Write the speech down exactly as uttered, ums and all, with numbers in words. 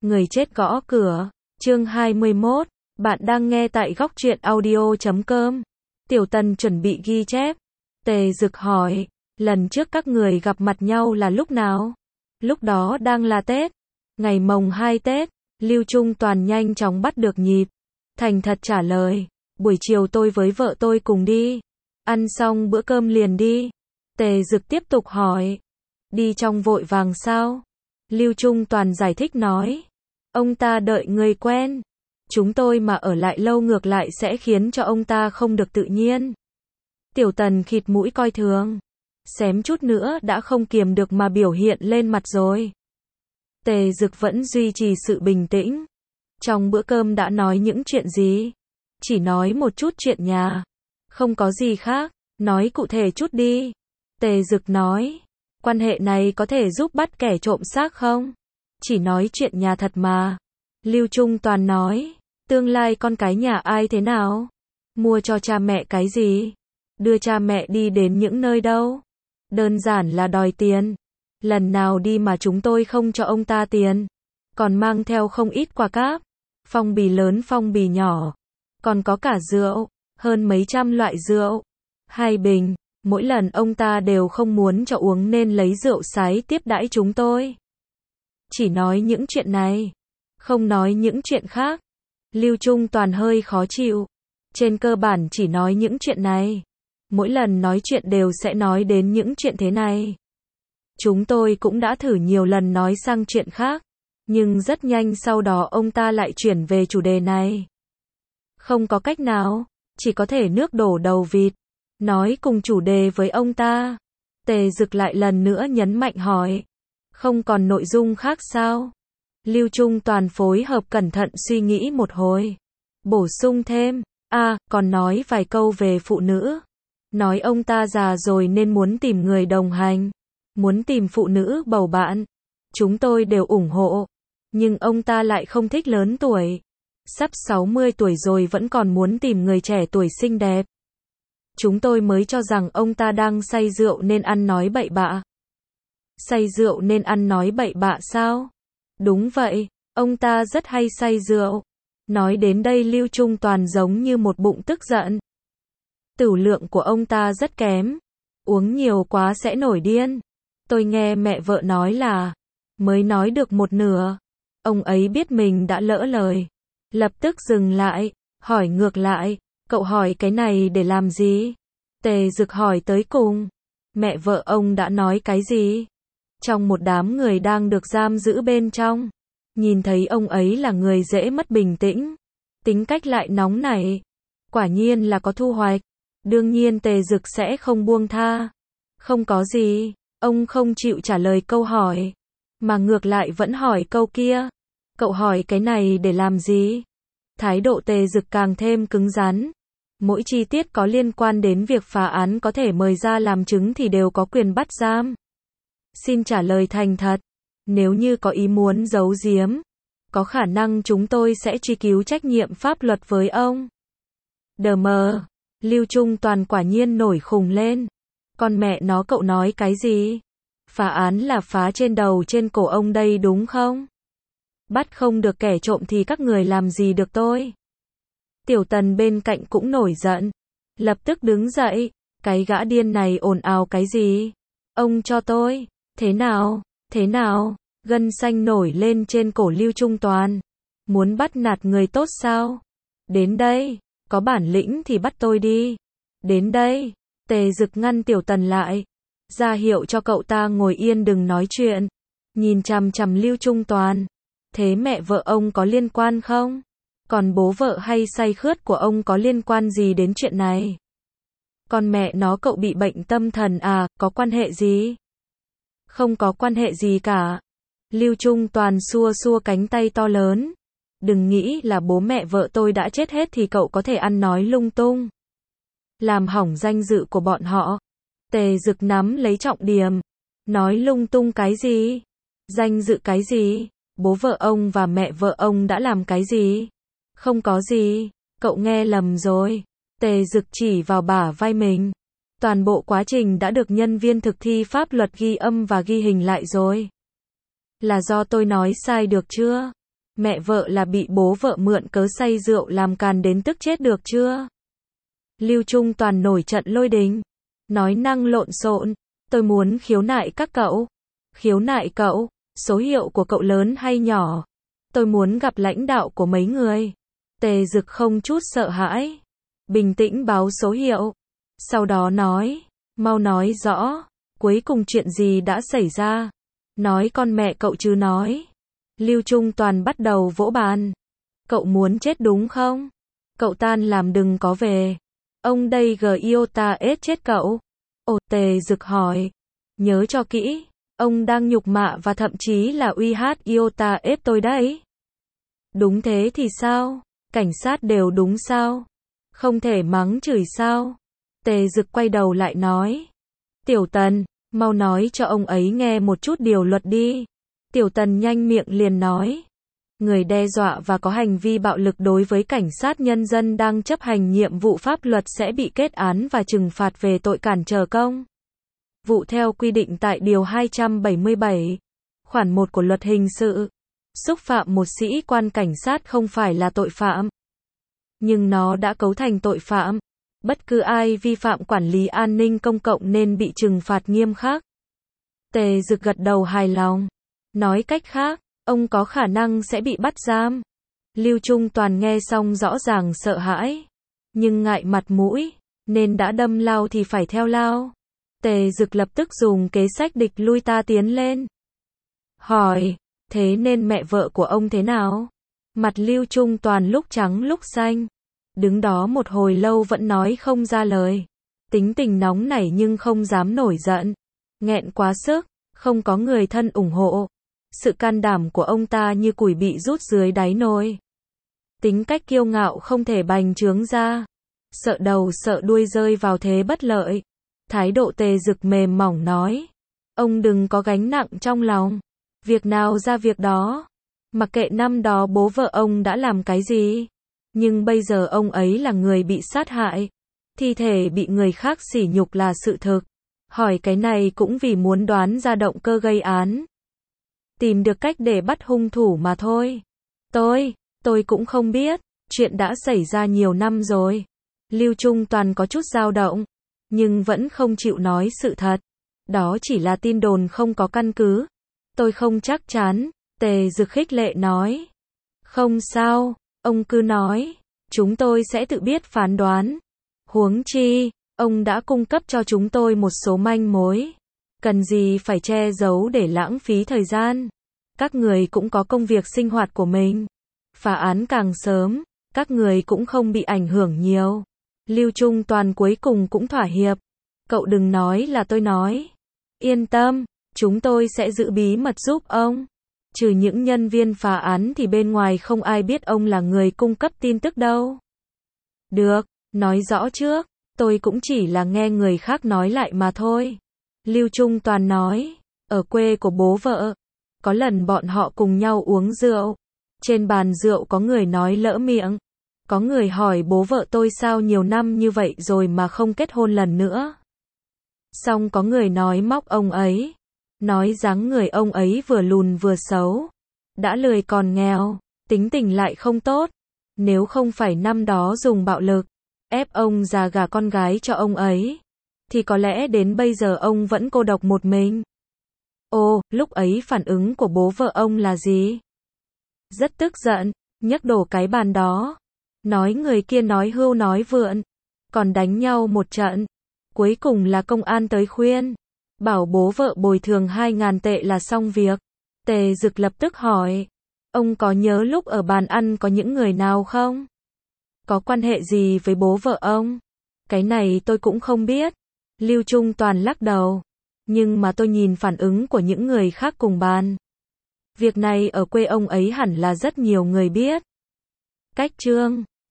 Người chết gõ cửa. Chương hai mươi mốt. Bạn đang nghe tại góc truyện audio chấm com. Tiểu Tần chuẩn bị ghi chép. Tề Dực hỏi, lần trước các người gặp mặt nhau là lúc nào? Lúc đó đang là Tết. Ngày mồng hai Tết. Lưu Trung Toàn nhanh chóng bắt được nhịp. Thành thật trả lời, buổi chiều tôi với vợ tôi cùng đi. Ăn xong bữa cơm liền đi. Tề Dực tiếp tục hỏi, đi trong vội vàng sao? Lưu Trung Toàn giải thích nói, ông ta đợi người quen. Chúng tôi mà ở lại lâu ngược lại sẽ khiến cho ông ta không được tự nhiên. Tiểu Tần khịt mũi coi thường. Xém chút nữa đã không kiềm được mà biểu hiện lên mặt rồi. Tề Dực vẫn duy trì sự bình tĩnh. Trong bữa cơm đã nói những chuyện gì? Chỉ nói một chút chuyện nhà. Không có gì khác. Nói cụ thể chút đi. Tề Dực nói, quan hệ này có thể giúp bắt kẻ trộm xác không? Chỉ nói chuyện nhà thật mà. Lưu Trung Toàn nói, tương lai con cái nhà ai thế nào? Mua cho cha mẹ cái gì? Đưa cha mẹ đi đến những nơi đâu? Đơn giản là đòi tiền. Lần nào đi mà chúng tôi không cho ông ta tiền. Còn mang theo không ít quà cáp. Phong bì lớn phong bì nhỏ. Còn có cả rượu. Hơn mấy trăm loại rượu. Hai bình. Mỗi lần ông ta đều không muốn cho uống nên lấy rượu sái tiếp đãi chúng tôi. Chỉ nói những chuyện này. Không nói những chuyện khác. Lưu Trung Toàn hơi khó chịu. Trên cơ bản chỉ nói những chuyện này. Mỗi lần nói chuyện đều sẽ nói đến những chuyện thế này. Chúng tôi cũng đã thử nhiều lần nói sang chuyện khác. Nhưng rất nhanh sau đó ông ta lại chuyển về chủ đề này. Không có cách nào. Chỉ có thể nước đổ đầu vịt. Nói cùng chủ đề với ông ta. Tề Dực lại lần nữa nhấn mạnh hỏi. Không còn nội dung khác sao? Lưu Trung Toàn phối hợp cẩn thận suy nghĩ một hồi. Bổ sung thêm. À, còn nói vài câu về phụ nữ. Nói ông ta già rồi nên muốn tìm người đồng hành. Muốn tìm phụ nữ bầu bạn. Chúng tôi đều ủng hộ. Nhưng ông ta lại không thích lớn tuổi. Sắp sáu mươi tuổi rồi vẫn còn muốn tìm người trẻ tuổi xinh đẹp. Chúng tôi mới cho rằng ông ta đang say rượu nên ăn nói bậy bạ. Say rượu nên ăn nói bậy bạ sao? Đúng vậy, ông ta rất hay say rượu. Nói đến đây Lưu Trung Toàn giống như một bụng tức giận. Tửu lượng của ông ta rất kém. Uống nhiều quá sẽ nổi điên. Tôi nghe mẹ vợ nói là, mới nói được một nửa. Ông ấy biết mình đã lỡ lời. Lập tức dừng lại, hỏi ngược lại. Cậu hỏi cái này để làm gì? Tề Dực hỏi tới cùng. Mẹ vợ ông đã nói cái gì? Trong một đám người đang được giam giữ bên trong. Nhìn thấy ông ấy là người dễ mất bình tĩnh. Tính cách lại nóng nảy. Quả nhiên là có thu hoạch. Đương nhiên Tề Dực sẽ không buông tha. Không có gì. Ông không chịu trả lời câu hỏi. Mà ngược lại vẫn hỏi câu kia. Cậu hỏi cái này để làm gì? Thái độ Tề Dực càng thêm cứng rắn. Mỗi chi tiết có liên quan đến việc phá án có thể mời ra làm chứng thì đều có quyền bắt giam. Xin trả lời thành thật. Nếu như có ý muốn giấu giếm, có khả năng chúng tôi sẽ truy cứu trách nhiệm pháp luật với ông. Đờ mờ. Lưu Trung Toàn quả nhiên nổi khùng lên. Con mẹ nó cậu nói cái gì? Phá án là phá trên đầu trên cổ ông đây đúng không? Bắt không được kẻ trộm thì các người làm gì được tôi? Tiểu Tần bên cạnh cũng nổi giận. Lập tức đứng dậy. Cái gã điên này ồn ào cái gì? Ông cho tôi. Thế nào? Thế nào? Gân xanh nổi lên trên cổ Lưu Trung Toàn. Muốn bắt nạt người tốt sao? Đến đây. Có bản lĩnh thì bắt tôi đi. Đến đây. Tề Dực ngăn Tiểu Tần lại. Ra hiệu cho cậu ta ngồi yên đừng nói chuyện. Nhìn chằm chằm Lưu Trung Toàn. Thế mẹ vợ ông có liên quan không? Còn bố vợ hay say khướt của ông có liên quan gì đến chuyện này? Con mẹ nó cậu bị bệnh tâm thần à, có quan hệ gì? Không có quan hệ gì cả. Lưu Trung Toàn xua xua cánh tay to lớn. Đừng nghĩ là bố mẹ vợ tôi đã chết hết thì cậu có thể ăn nói lung tung. Làm hỏng danh dự của bọn họ. Tề Dực nắm lấy trọng điểm. Nói lung tung cái gì? Danh dự cái gì? Bố vợ ông và mẹ vợ ông đã làm cái gì? Không có gì. Cậu nghe lầm rồi. Tề Dực chỉ vào bả vai mình. Toàn bộ quá trình đã được nhân viên thực thi pháp luật ghi âm và ghi hình lại rồi. Là do tôi nói sai được chưa? Mẹ vợ là bị bố vợ mượn cớ say rượu làm càn đến tức chết được chưa? Lưu Trung Toàn nổi trận lôi đình. Nói năng lộn xộn. Tôi muốn khiếu nại các cậu. Khiếu nại cậu? Số hiệu của cậu lớn hay nhỏ? Tôi muốn gặp lãnh đạo của mấy người. Tề Dực không chút sợ hãi. Bình tĩnh báo số hiệu. Sau đó nói. Mau nói rõ. Cuối cùng chuyện gì đã xảy ra? Nói con mẹ cậu chứ nói. Lưu Trung Toàn bắt đầu vỗ bàn. Cậu muốn chết đúng không? Cậu tan làm đừng có về. Ông đây g yêu ta ết chết cậu. Ồ, Tề Dực hỏi. Nhớ cho kỹ. Ông đang nhục mạ và thậm chí là uy hát yêu ta ép tôi đấy. Đúng thế thì sao? Cảnh sát đều đúng sao? Không thể mắng chửi sao? Tề Dực quay đầu lại nói. Tiểu Tần, mau nói cho ông ấy nghe một chút điều luật đi. Tiểu Tần nhanh miệng liền nói. Người đe dọa và có hành vi bạo lực đối với cảnh sát nhân dân đang chấp hành nhiệm vụ pháp luật sẽ bị kết án và trừng phạt về tội cản trở công vụ theo quy định tại Điều hai trăm bảy mươi bảy, khoản một của Luật Hình sự. Xúc phạm một sĩ quan cảnh sát không phải là tội phạm, nhưng nó đã cấu thành tội phạm. Bất cứ ai vi phạm quản lý an ninh công cộng nên bị trừng phạt nghiêm khắc. Tề Dực gật đầu hài lòng. Nói cách khác, ông có khả năng sẽ bị bắt giam. Lưu Trung Toàn nghe xong rõ ràng sợ hãi, nhưng ngại mặt mũi, nên đã đâm lao thì phải theo lao. Tề Dực lập tức dùng kế sách địch lui ta tiến lên. Hỏi, thế nên mẹ vợ của ông thế nào? Mặt Lưu Trung Toàn lúc trắng lúc xanh. Đứng đó một hồi lâu vẫn nói không ra lời. Tính tình nóng nảy nhưng không dám nổi giận. Nghẹn quá sức, không có người thân ủng hộ. Sự can đảm của ông ta như củi bị rút dưới đáy nồi. Tính cách kiêu ngạo không thể bành trướng ra. Sợ đầu sợ đuôi rơi vào thế bất lợi. Thái độ Tề Dực mềm mỏng nói. Ông đừng có gánh nặng trong lòng. Việc nào ra việc đó. Mặc kệ năm đó bố vợ ông đã làm cái gì. Nhưng bây giờ ông ấy là người bị sát hại. Thi thể bị người khác sỉ nhục là sự thực. Hỏi cái này cũng vì muốn đoán ra động cơ gây án. Tìm được cách để bắt hung thủ mà thôi. Tôi, tôi cũng không biết. Chuyện đã xảy ra nhiều năm rồi. Lưu Trung Toàn có chút dao động. Nhưng vẫn không chịu nói sự thật. Đó chỉ là tin đồn không có căn cứ. Tôi không chắc chắn. Tề Dực khích lệ nói. Không sao, ông cứ nói. Chúng tôi sẽ tự biết phán đoán. Huống chi, ông đã cung cấp cho chúng tôi một số manh mối. Cần gì phải che giấu để lãng phí thời gian. Các người cũng có công việc sinh hoạt của mình. Phá án càng sớm, các người cũng không bị ảnh hưởng nhiều. Lưu Trung Toàn cuối cùng cũng thỏa hiệp. Cậu đừng nói là tôi nói. Yên tâm, chúng tôi sẽ giữ bí mật giúp ông. Trừ những nhân viên phá án thì bên ngoài không ai biết ông là người cung cấp tin tức đâu. Được, nói rõ trước, tôi cũng chỉ là nghe người khác nói lại mà thôi. Lưu Trung Toàn nói, ở quê của bố vợ, có lần bọn họ cùng nhau uống rượu. Trên bàn rượu có người nói lỡ miệng. Có người hỏi bố vợ tôi sao nhiều năm như vậy rồi mà không kết hôn lần nữa. Xong có người nói móc ông ấy. Nói dáng người ông ấy vừa lùn vừa xấu. Đã lười còn nghèo. Tính tình lại không tốt. Nếu không phải năm đó dùng bạo lực, ép ông già gả con gái cho ông ấy, thì có lẽ đến bây giờ ông vẫn cô độc một mình. Ồ, lúc ấy phản ứng của bố vợ ông là gì? Rất tức giận, nhấc đổ cái bàn đó. Nói người kia nói hưu nói vượn. Còn đánh nhau một trận. Cuối cùng là công an tới khuyên. Bảo bố vợ bồi thường hai ngàn tệ là xong việc. Tề Dực lập tức hỏi. Ông có nhớ lúc ở bàn ăn có những người nào không? Có quan hệ gì với bố vợ ông? Cái này tôi cũng không biết. Lưu Trung Toàn lắc đầu. Nhưng mà tôi nhìn phản ứng của những người khác cùng bàn. Việc này ở quê ông ấy hẳn là rất nhiều người biết. Cách chương